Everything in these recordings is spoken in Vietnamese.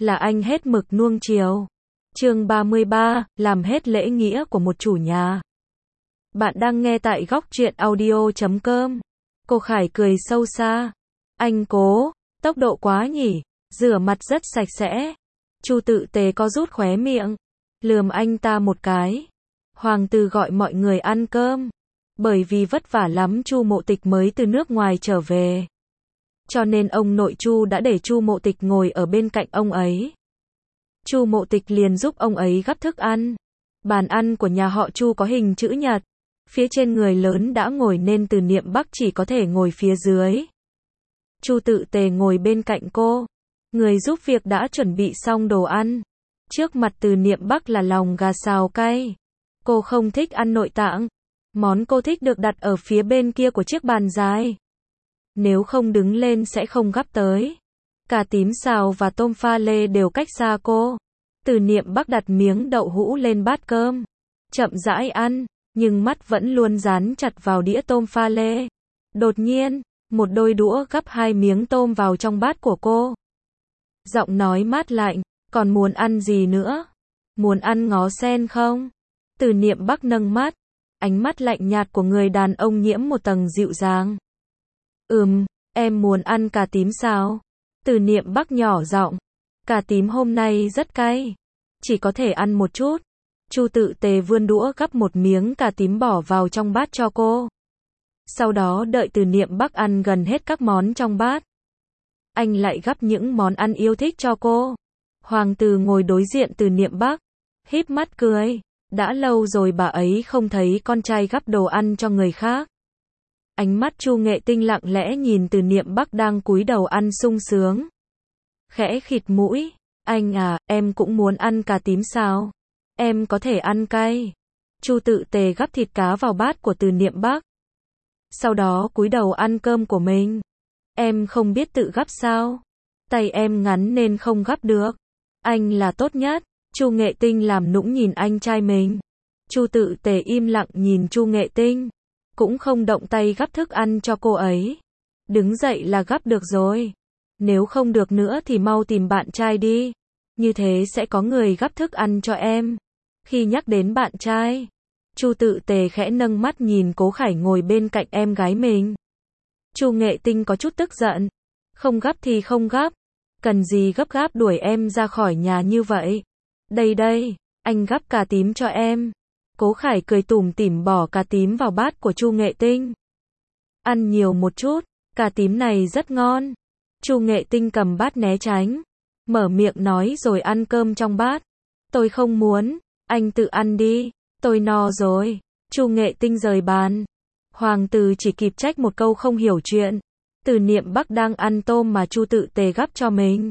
là anh hết mực nuông chiều. Chương 33, làm hết lễ nghĩa của một chủ nhà. Bạn đang nghe tại góc truyện audio.com. Cô Khải cười sâu xa. Anh Cố, tốc độ quá nhỉ, rửa mặt rất sạch sẽ. Chu Tự Tề có rút khóe miệng, lườm anh ta một cái. Hoàng tử gọi mọi người ăn cơm, bởi vì vất vả lắm Chu Mộ Tịch mới từ nước ngoài trở về. Cho nên ông nội Chu đã để Chu Mộ Tịch ngồi ở bên cạnh ông ấy. Chu Mộ Tịch liền giúp ông ấy gắp thức ăn. Bàn ăn của nhà họ Chu có hình chữ nhật. Phía trên người lớn đã ngồi nên Từ Niệm Bắc chỉ có thể ngồi phía dưới. Chu Tự Tề ngồi bên cạnh cô. Người giúp việc đã chuẩn bị xong đồ ăn. Trước mặt Từ Niệm Bắc là lòng gà xào cay. Cô không thích ăn nội tạng. Món cô thích được đặt ở phía bên kia của chiếc bàn dài. Nếu không đứng lên sẽ không gắp tới. Cà tím xào và tôm pha lê đều cách xa cô. Từ Niệm Bắc đặt miếng đậu hũ lên bát cơm. Chậm rãi ăn, nhưng mắt vẫn luôn dán chặt vào đĩa tôm pha lê. Đột nhiên, một đôi đũa gắp 2 miếng tôm vào trong bát của cô. Giọng nói mát lạnh, còn muốn ăn gì nữa? Muốn ăn ngó sen không? Từ Niệm Bắc nâng mắt. Ánh mắt lạnh nhạt của người đàn ông nhiễm một tầng dịu dàng. Em muốn ăn cà tím xào. Từ Niệm Bắc nhỏ giọng. Cà tím hôm nay rất cay. Chỉ có thể ăn một chút. Chu Tự Tề vươn đũa gắp một miếng cà tím bỏ vào trong bát cho cô. Sau đó đợi Từ Niệm Bắc ăn gần hết các món trong bát. Anh lại gắp những món ăn yêu thích cho cô. Hoàng tử ngồi đối diện Từ Niệm Bắc, híp mắt cười. Đã lâu rồi bà ấy không thấy con trai gắp đồ ăn cho người khác. Ánh mắt Chu Nghệ Tinh lặng lẽ nhìn Từ Niệm Bắc đang cúi đầu ăn sung sướng. Khẽ khịt mũi. Anh à, em cũng muốn ăn cà tím sao? Em có thể ăn cay. Chu Tự Tề gắp thịt cá vào bát của Từ Niệm Bắc. Sau đó cúi đầu ăn cơm của mình. Em không biết tự gắp sao? Tay em ngắn nên không gắp được. Anh là tốt nhất. Chu Nghệ Tinh làm nũng nhìn anh trai mình. Chu Tự Tề im lặng nhìn Chu Nghệ Tinh. Cũng không động tay gắp thức ăn cho cô ấy. Đứng dậy là gắp được rồi. Nếu không được nữa thì mau tìm bạn trai đi. Như thế sẽ có người gắp thức ăn cho em. Khi nhắc đến bạn trai, Chu Tự Tề khẽ nâng mắt nhìn Cố Khải ngồi bên cạnh em gái mình. Chu Nghệ Tinh có chút tức giận. Không gắp thì không gắp. Cần gì gấp gáp đuổi em ra khỏi nhà như vậy? Đây, anh gắp cà tím cho em. Cố Khải cười tủm tỉm bỏ cà tím vào bát của Chu Nghệ Tinh. Ăn nhiều một chút, cà tím này rất ngon. Chu Nghệ Tinh cầm bát né tránh. Mở miệng nói rồi ăn cơm trong bát. Tôi không muốn, anh tự ăn đi, tôi no rồi. Chu Nghệ Tinh rời bàn. Hoàng tử chỉ kịp trách một câu không hiểu chuyện. Từ Niệm Bắc đang ăn tôm mà Chu Tự Tề gắp cho mình.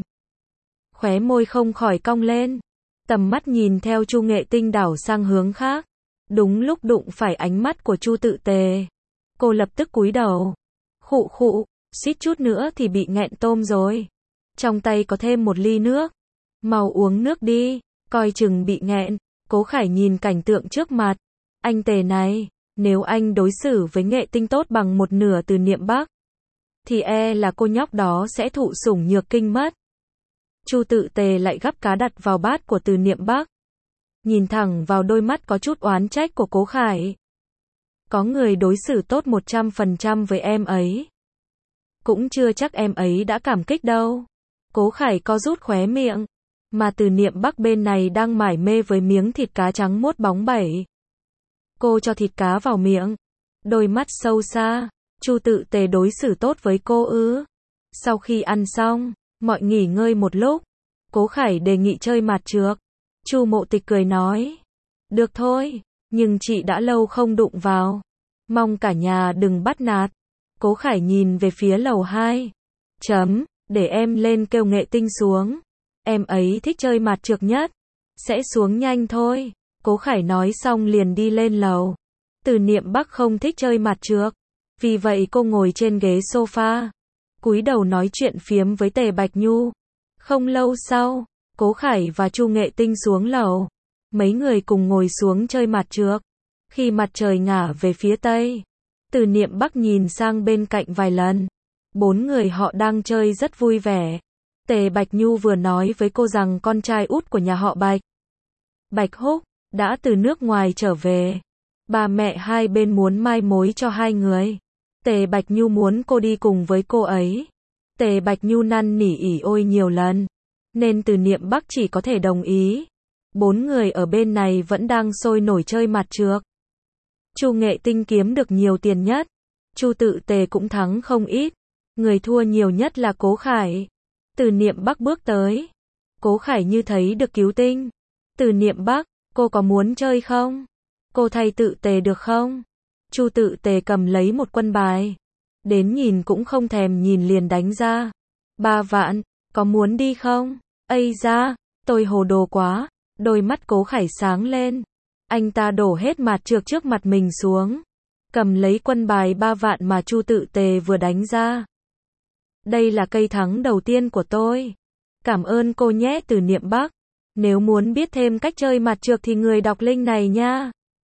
Khóe môi không khỏi cong lên. Tầm mắt nhìn theo Chu Nghệ Tinh đảo sang hướng khác. Đúng lúc đụng phải ánh mắt của Chu Tự Tề. Cô lập tức cúi đầu. Khụ, suýt chút nữa thì bị nghẹn tôm rồi. Trong tay có thêm một ly nước. Mau uống nước đi, coi chừng bị nghẹn. Cố Khải nhìn cảnh tượng trước mặt. Anh Tề này, nếu anh đối xử với Nghệ Tinh tốt bằng một nửa Từ Niệm Bắc, thì e là cô nhóc đó sẽ thụ sủng nhược kinh mất. Chu Tự Tề lại gắp cá đặt vào bát của Từ Niệm Bắc. Nhìn thẳng vào đôi mắt có chút oán trách của Cố Khải. Có người đối xử tốt 100% với em ấy. Cũng chưa chắc em ấy đã cảm kích đâu. Cố Khải co rút khóe miệng. Mà Từ Niệm Bắc bên này đang mải mê với miếng thịt cá trắng muốt bóng bẩy. Cô cho thịt cá vào miệng. Đôi mắt sâu xa. Chu Tự Tề đối xử tốt với cô ư? Sau khi ăn xong, mọi nghỉ ngơi một lúc. Cố Khải đề nghị chơi mặt trược. Chu Mộ Tịch cười nói. Được thôi, nhưng chị đã lâu không đụng vào. Mong cả nhà đừng bắt nạt. Cố Khải nhìn về phía lầu 2. Để em lên kêu Nghệ Tinh xuống. Em ấy thích chơi mặt trược nhất. Sẽ xuống nhanh thôi. Cố Khải nói xong liền đi lên lầu. Từ Niệm Bắc không thích chơi mặt trược. Vì vậy cô ngồi trên ghế sofa. Cúi đầu nói chuyện phiếm với Tề Bạch Nhu. Không lâu sau, Cố Khải và Chu Nghệ Tinh xuống lầu. Mấy người cùng ngồi xuống chơi mặt trược. Khi mặt trời ngả về phía tây, Từ Niệm Bắc nhìn sang bên cạnh vài lần. 4 người họ đang chơi rất vui vẻ. Tề Bạch Nhu vừa nói với cô rằng con trai út của nhà họ Bạch, Bạch Húc, đã từ nước ngoài trở về. Ba mẹ hai bên muốn mai mối cho hai người. Tề Bạch Nhu muốn cô đi cùng với cô ấy. Tề Bạch Nhu năn nỉ ỉ ôi nhiều lần, nên Từ Niệm Bắc chỉ có thể đồng ý. Bốn người ở bên này vẫn đang sôi nổi chơi mặt trược. Chu Nghệ Tinh kiếm được nhiều tiền nhất. Chu Tự Tề cũng thắng không ít. Người thua nhiều nhất là Cố Khải. Từ Niệm Bắc bước tới. Cố Khải như thấy được cứu tinh. Từ Niệm Bắc, cô có muốn chơi không? Cô thay Tự Tề được không? Chu Tự Tề cầm lấy một quân bài. Đến nhìn cũng không thèm nhìn liền đánh ra. 3 vạn, có muốn đi không? Ây da, tôi hồ đồ quá. Đôi mắt Cố Khải sáng lên. Anh ta đổ hết mặt trược trước mặt mình xuống. Cầm lấy quân bài 3 vạn mà Chu Tự Tề vừa đánh ra. Đây là cây thắng đầu tiên của tôi. Cảm ơn cô nhé Từ Niệm Bắc. Nếu muốn biết thêm cách chơi mặt trược thì người đọc link này nha.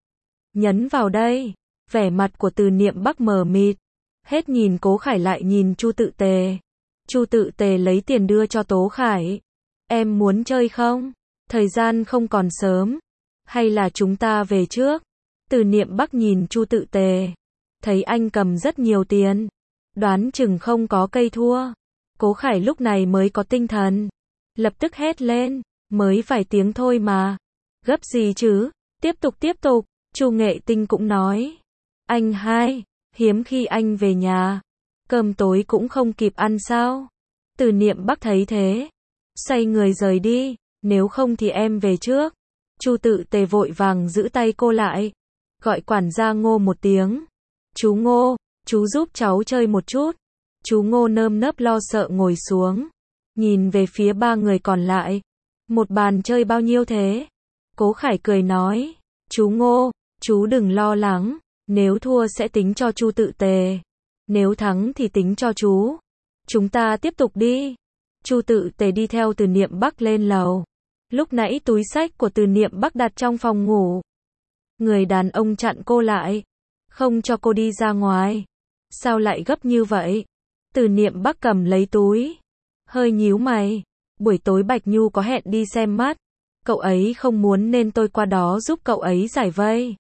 Nhấn vào đây. Vẻ mặt của Từ Niệm Bắc mờ mịt. Hết nhìn Cố Khải lại nhìn Chu Tự Tề. Chu Tự Tề lấy tiền đưa cho Tố Khải. Em muốn chơi không? Thời gian không còn sớm. Hay là chúng ta về trước? Từ Niệm Bắc nhìn Chu Tự Tề. Thấy anh cầm rất nhiều tiền. Đoán chừng không có cây thua. Cố Khải lúc này mới có tinh thần. Lập tức hét lên. Mới vài tiếng thôi mà. Gấp gì chứ? Tiếp tục. Chu Nghệ Tinh cũng nói. Anh hai, hiếm khi anh về nhà. Cơm tối cũng không kịp ăn sao? Từ Niệm Bắc thấy thế. Xoay người rời đi. Nếu không thì em về trước. Chu Tự Tề vội vàng giữ tay cô lại. Gọi quản gia Ngô một tiếng. Chú Ngô, chú giúp cháu chơi một chút. Chú Ngô nơm nớp lo sợ ngồi xuống. Nhìn về phía 3 người còn lại. Một bàn chơi bao nhiêu thế? Cố Khải cười nói. Chú Ngô, chú đừng lo lắng. Nếu thua sẽ tính cho Chu Tự Tề. Nếu thắng thì tính cho chú. Chúng ta tiếp tục đi. Chu Tự Tề đi theo Từ Niệm Bắc lên lầu. Lúc nãy túi xách của Từ Niệm Bắc đặt trong phòng ngủ. Người đàn ông chặn cô lại. Không cho cô đi ra ngoài. Sao lại gấp như vậy? Từ Niệm Bắc cầm lấy túi. Hơi nhíu mày. Buổi tối Bạch Nhu có hẹn đi xem mắt. Cậu ấy không muốn nên tôi qua đó giúp cậu ấy giải vây.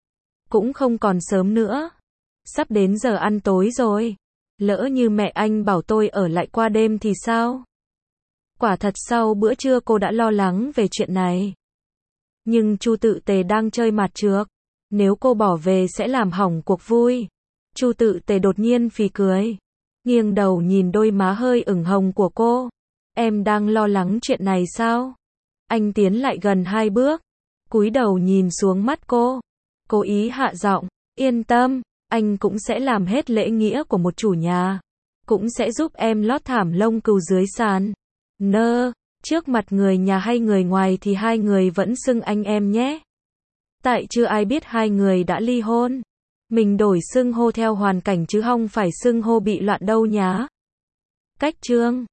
Cũng không còn sớm nữa. Sắp đến giờ ăn tối rồi. Lỡ như mẹ anh bảo tôi ở lại qua đêm thì sao? Quả thật sau bữa trưa cô đã lo lắng về chuyện này. Nhưng Chu Tự Tề đang chơi mặt trược. Nếu cô bỏ về sẽ làm hỏng cuộc vui. Chu Tự Tề đột nhiên phì cười. Nghiêng đầu nhìn đôi má hơi ửng hồng của cô. Em đang lo lắng chuyện này sao? Anh tiến lại gần 2 bước. Cúi đầu nhìn xuống mắt cô. Cố ý hạ giọng. Yên tâm, anh cũng sẽ làm hết lễ nghĩa của một chủ nhà. Cũng sẽ giúp em lót thảm lông cừu dưới sàn. Trước mặt người nhà hay người ngoài thì hai người vẫn xưng anh em nhé. Tại chưa ai biết hai người đã ly hôn. Mình đổi xưng hô theo hoàn cảnh chứ không phải xưng hô bị loạn đâu nhá. Cách chương